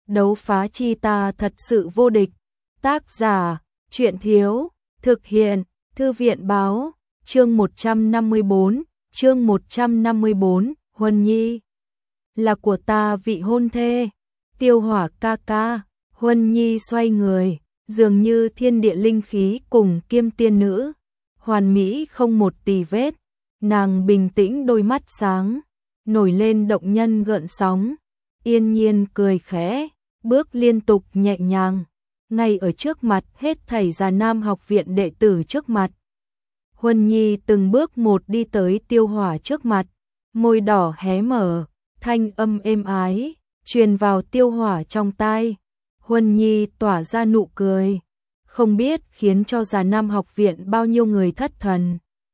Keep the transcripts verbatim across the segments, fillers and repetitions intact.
đấu phá chi ta thật sự vô địch. Tác giả, truyện thiếu, thực hiện, thư viện báo, chương một trăm năm mươi bốn, chương một trăm năm mươi bốn, Huân Nhi là của ta vị hôn thê. Tiêu Hỏa ca ca, Huân Nhi xoay người, dường như thiên địa linh khí cùng kiêm tiên nữ, hoàn mỹ không một tì vết. Nàng bình tĩnh, đôi mắt sáng, nổi lên động nhân gợn sóng, yên nhiên cười khẽ, bước liên tục nhẹ nhàng, ngay ở trước mặt hết thảy Già Nam học viện đệ tử trước mặt. Huân Nhi từng bước một đi tới Tiêu Hỏa trước mặt, môi đỏ hé mở, thanh âm êm ái truyền vào Tiêu Hỏa trong tai. Huân Nhi tỏa ra nụ cười, không biết khiến cho Già Nam học viện bao nhiêu người thất thần.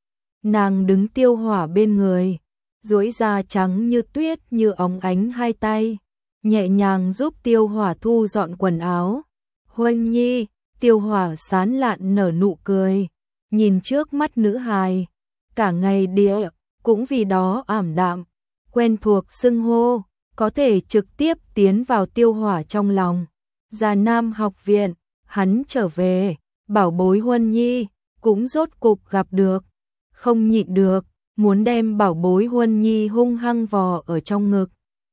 Nàng đứng Tiêu Hỏa bên người, duỗi da trắng như tuyết như óng ánh hai tay, nhẹ nhàng giúp Tiêu Hỏa thu dọn quần áo. Huân Nhi, Tiêu Hỏa sán lạn nở nụ cười, nhìn trước mắt nữ hài, cả ngày địa cũng vì đó ảm đạm, quen thuộc xưng hô, có thể trực tiếp tiến vào Tiêu Hỏa trong lòng. Già Nam học viện, hắn trở về, bảo bối Huân Nhi cũng rốt cục gặp được, không nhịn được, muốn đem bảo bối Huân Nhi hung hăng vò ở trong ngực.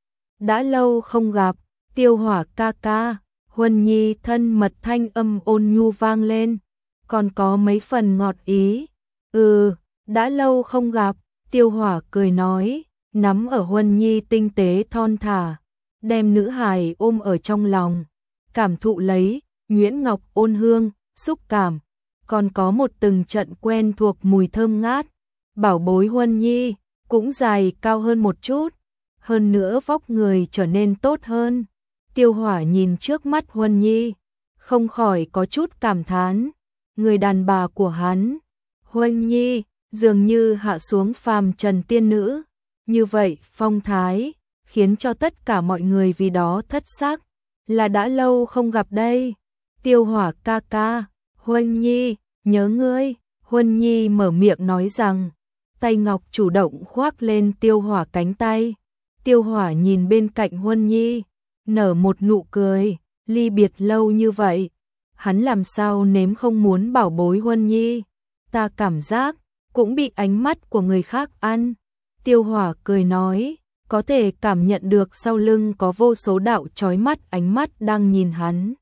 Đã lâu không gặp, Tiêu Hỏa ca ca. Huân Nhi thân mật thanh âm ôn nhu vang lên, còn có mấy phần ngọt ý. Ừ, đã lâu không gặp, Tiêu Hỏa cười nói, nắm ở Huân Nhi tinh tế thon thả, đem nữ hài ôm ở trong lòng, cảm thụ lấy nhuyễn ngọc ôn hương, xúc cảm, còn có một từng trận quen thuộc mùi thơm ngát. Bảo bối Huân Nhi cũng dài cao hơn một chút, hơn nữa vóc người trở nên tốt hơn. Tiêu Hỏa nhìn trước mắt Huân Nhi, không khỏi có chút cảm thán, người đàn bà của hắn, Huân Nhi, dường như hạ xuống phàm trần tiên nữ, như vậy phong thái, khiến cho tất cả mọi người vì đó thất sắc, là đã lâu không gặp đây. Tiêu Hỏa ca ca, Huân Nhi, nhớ ngươi. Huân Nhi mở miệng nói rằng, tay ngọc chủ động khoác lên Tiêu Hỏa cánh tay. Tiêu Hỏa nhìn bên cạnh Huân Nhi, nở một nụ cười, ly biệt lâu như vậy, hắn làm sao nếm không muốn bảo bối Huân Nhi, ta cảm giác cũng bị ánh mắt của người khác ăn. Tiêu Hỏa cười nói, có thể cảm nhận được sau lưng có vô số đạo chói mắt ánh mắt đang nhìn hắn.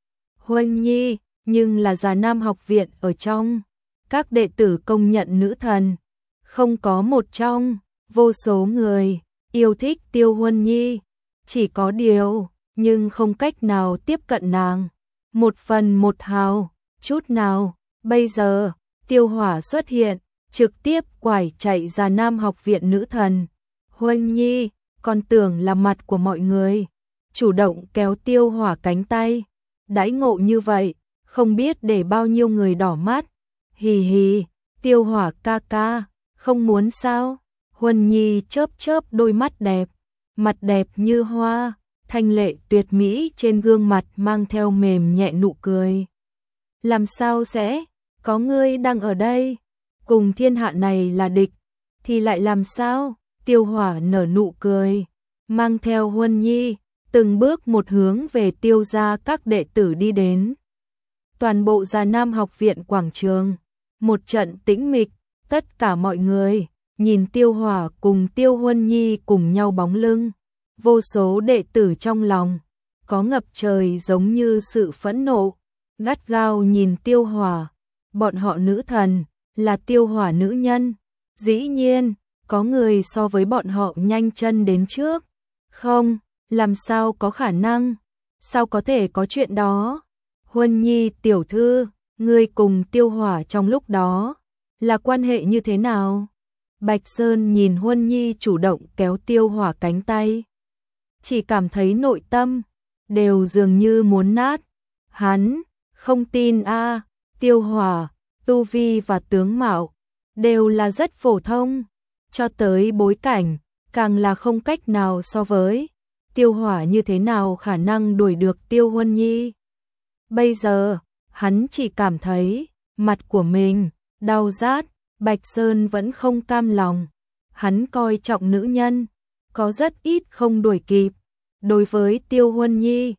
Huân Nhi, nhưng là Già Nam học viện ở trong, các đệ tử công nhận nữ thần, không có một trong vô số người yêu thích Tiêu Huân Nhi. Chỉ có điều, nhưng không cách nào tiếp cận nàng, một phần một hào, chút nào. Bây giờ, Tiêu Hỏa xuất hiện, trực tiếp quải chạy Già Nam học viện nữ thần. Huân Nhi, còn tưởng là mặt của mọi người, chủ động kéo Tiêu Hỏa cánh tay. Đãi ngộ như vậy, không biết để bao nhiêu người đỏ mắt. Hì hì, Tiêu Hỏa ca ca, không muốn sao? Huân Nhi chớp chớp đôi mắt đẹp, mặt đẹp như hoa, thanh lệ tuyệt mỹ, trên gương mặt mang theo mềm nhẹ nụ cười. Làm sao sẽ, có ngươi đang ở đây, cùng thiên hạ này là địch, thì lại làm sao? Tiêu Hỏa nở nụ cười, mang theo Huân Nhi, từng bước một hướng về Tiêu gia các đệ tử đi đến. Toàn bộ Già Nam học viện quảng trường, một trận tĩnh mịch, tất cả mọi người nhìn Tiêu Hỏa cùng Tiêu Huân Nhi cùng nhau bóng lưng. Vô số đệ tử trong lòng có ngập trời giống như sự phẫn nộ, gắt gao nhìn Tiêu Hỏa. Bọn họ nữ thần, là Tiêu Hỏa nữ nhân, dĩ nhiên có người so với bọn họ nhanh chân đến trước. Không, làm sao có khả năng, sao có thể có chuyện đó? Huân Nhi tiểu thư, ngươi cùng Tiêu Hỏa trong lúc đó là quan hệ như thế nào? Bạch Sơn nhìn Huân Nhi chủ động kéo Tiêu Hỏa cánh tay, chỉ cảm thấy nội tâm đều dường như muốn nát. Hắn không tin a, à, Tiêu Hỏa tu vi và tướng mạo đều là rất phổ thông, cho tới bối cảnh càng là không cách nào so với. Tiêu Hỏa như thế nào khả năng đuổi được Tiêu Huân Nhi? Bây giờ, hắn chỉ cảm thấy mặt của mình đau rát. Bạch Sơn vẫn không cam lòng, hắn coi trọng nữ nhân, có rất ít không đuổi kịp. Đối với Tiêu Huân Nhi,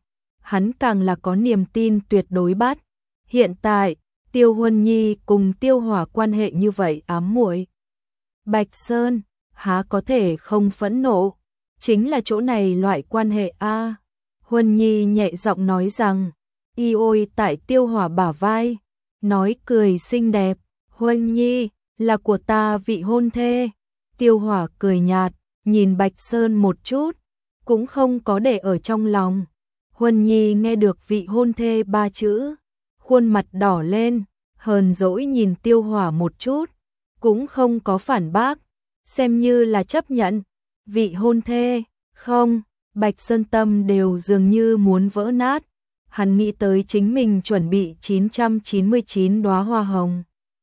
hắn càng là có niềm tin tuyệt đối bắt. Hiện tại, Tiêu Huân Nhi cùng Tiêu Hỏa quan hệ như vậy ám muội. Bạch Sơn, há có thể không phẫn nộ, chính là chỗ này loại quan hệ a. Huân Nhi nhẹ giọng nói rằng, y ôi tại Tiêu Hỏa bả vai, nói cười xinh đẹp, Huân Nhi, là của ta vị hôn thê. Tiêu Hỏa cười nhạt, nhìn Bạch Sơn một chút, cũng không có để ở trong lòng. Huân Nhi nghe được vị hôn thê ba chữ, khuôn mặt đỏ lên, hờn dỗi nhìn Tiêu Hỏa một chút, cũng không có phản bác, xem như là chấp nhận. Vị hôn thê, không, Bạch Sơn tâm đều dường như muốn vỡ nát. Hắn nghĩ tới chính mình chuẩn bị chín trăm chín mươi chín đóa hoa hồng,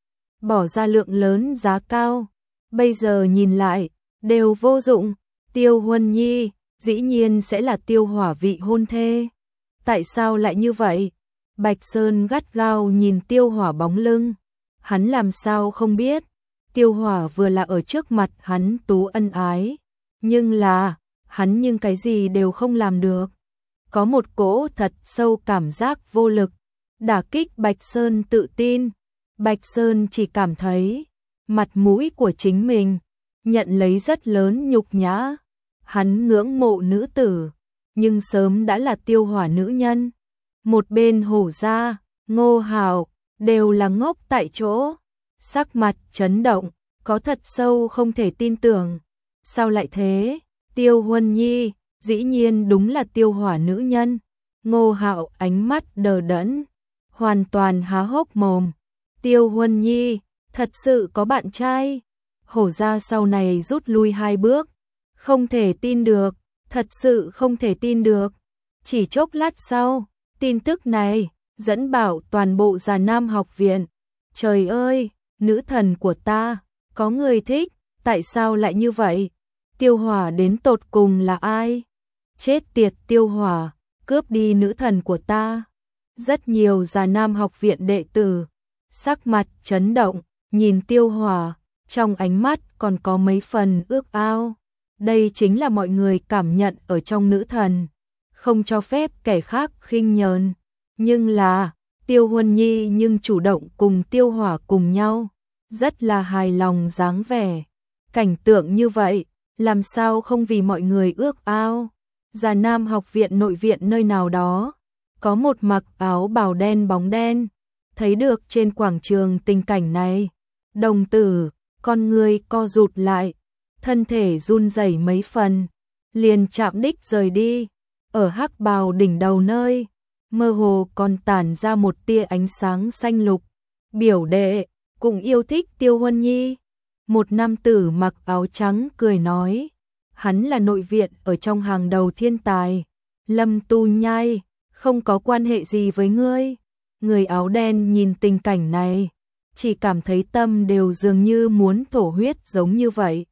bỏ ra lượng lớn giá cao, bây giờ nhìn lại, đều vô dụng. Tiêu Huân Nhi, dĩ nhiên sẽ là Tiêu Hỏa vị hôn thê. Tại sao lại như vậy? Bạch Sơn gắt gao nhìn Tiêu Hỏa bóng lưng, hắn làm sao không biết, Tiêu Hỏa vừa là ở trước mặt hắn tú ân ái, nhưng là, hắn nhưng cái gì đều không làm được. Có một cỗ thật sâu cảm giác vô lực, đả kích Bạch Sơn tự tin. Bạch Sơn chỉ cảm thấy, mặt mũi của chính mình, nhận lấy rất lớn nhục nhã. Hắn ngưỡng mộ nữ tử, nhưng sớm đã là Tiêu Hỏa nữ nhân. Một bên Hổ Gia, Ngô Hào, đều là ngốc tại chỗ, sắc mặt chấn động, có thật sâu không thể tin tưởng. Sao lại thế? Tiêu Huân Nhi, dĩ nhiên đúng là Tiêu Hỏa nữ nhân. Ngô Hạo ánh mắt đờ đẫn, hoàn toàn há hốc mồm. Tiêu Huân Nhi, thật sự có bạn trai? Hổ Gia sau này rút lui hai bước, không thể tin được, thật sự không thể tin được. Chỉ chốc lát sau, tin tức này dẫn bảo toàn bộ Già Nam học viện. Trời ơi, nữ thần của ta, có người thích, tại sao lại như vậy? Tiêu Hỏa đến tột cùng là ai? Chết tiệt Tiêu Hỏa, cướp đi nữ thần của ta. Rất nhiều Già Nam học viện đệ tử, sắc mặt chấn động, nhìn Tiêu Hỏa, trong ánh mắt còn có mấy phần ước ao. Đây chính là mọi người cảm nhận ở trong nữ thần, không cho phép kẻ khác khinh nhờn. Nhưng là, Tiêu Huân Nhi nhưng chủ động cùng Tiêu Hỏa cùng nhau, rất là hài lòng dáng vẻ. Cảnh tượng như vậy, làm sao không vì mọi người ước ao. Già Nam học viện nội viện nơi nào đó, có một mặc áo bào đen bóng đen, thấy được trên quảng trường tình cảnh này. Đồng tử, con người co rụt lại, thân thể run rẩy mấy phần, liền chạm đích rời đi. Ở hắc bào đỉnh đầu nơi, mơ hồ còn tản ra một tia ánh sáng xanh lục. Biểu đệ, cũng yêu thích Tiêu Huân Nhi. Một nam tử mặc áo trắng cười nói, hắn là nội viện ở trong hàng đầu thiên tài. Lâm Tu Nhai, không có quan hệ gì với ngươi. Người áo đen nhìn tình cảnh này, chỉ cảm thấy tâm đều dường như muốn thổ huyết giống như vậy.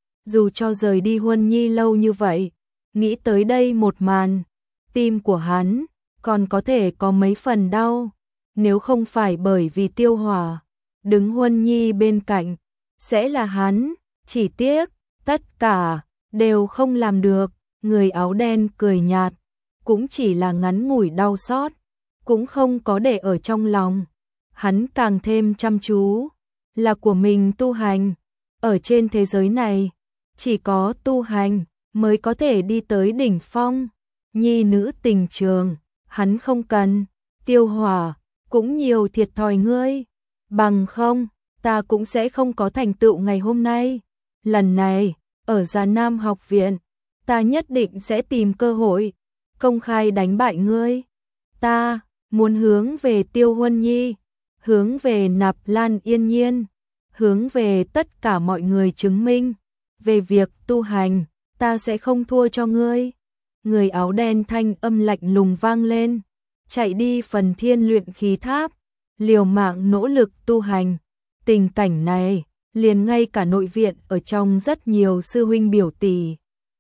Dù cho rời đi Huân Nhi lâu như vậy, nghĩ tới đây một màn, tim của hắn còn có thể có mấy phần đau. Nếu không phải bởi vì Tiêu Hỏa đứng Huân Nhi bên cạnh, sẽ là hắn. Chỉ tiếc, tất cả đều không làm được. Người áo đen cười nhạt, cũng chỉ là ngắn ngủi đau xót, cũng không có để ở trong lòng. Hắn càng thêm chăm chú, là của mình tu hành. Ở trên thế giới này, chỉ có tu hành mới có thể đi tới đỉnh phong. Nhi nữ tình trường, hắn không cần. Tiêu Hỏa, cũng nhiều thiệt thòi ngươi. Bằng không, ta cũng sẽ không có thành tựu ngày hôm nay. Lần này, ở Già Nam học viện, ta nhất định sẽ tìm cơ hội, công khai đánh bại ngươi. Ta, muốn hướng về Tiêu Huân Nhi, hướng về Nạp Lan Yên Nhiên, hướng về tất cả mọi người chứng minh. Về việc tu hành, ta sẽ không thua cho ngươi. Người áo đen thanh âm lạnh lùng vang lên, chạy đi phần thiên luyện khí tháp, liều mạng nỗ lực tu hành. Tình cảnh này, liền ngay cả nội viện ở trong rất nhiều sư huynh biểu tỷ,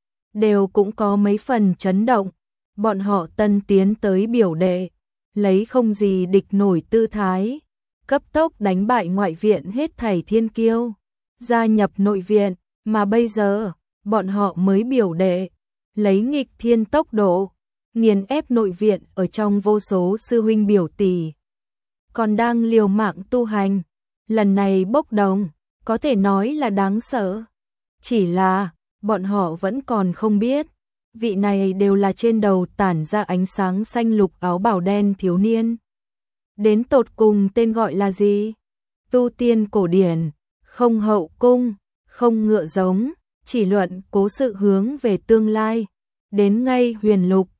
đều cũng có mấy phần chấn động. Bọn họ tân tiến tới biểu đệ, lấy không gì địch nổi tư thái, cấp tốc đánh bại ngoại viện hết thảy thiên kiêu, gia nhập nội viện. Mà bây giờ, bọn họ mới biểu đệ, lấy nghịch thiên tốc độ, nghiền ép nội viện ở trong vô số sư huynh biểu tỷ. Còn đang liều mạng tu hành, lần này bốc đồng, có thể nói là đáng sợ. Chỉ là, bọn họ vẫn còn không biết, vị này đều là trên đầu tản ra ánh sáng xanh lục áo bào đen thiếu niên. Đến tột cùng tên gọi là gì? Tu tiên cổ điển, không hậu cung, không ngựa giống, chỉ luận cố sự hướng về tương lai, đến ngay huyền lục,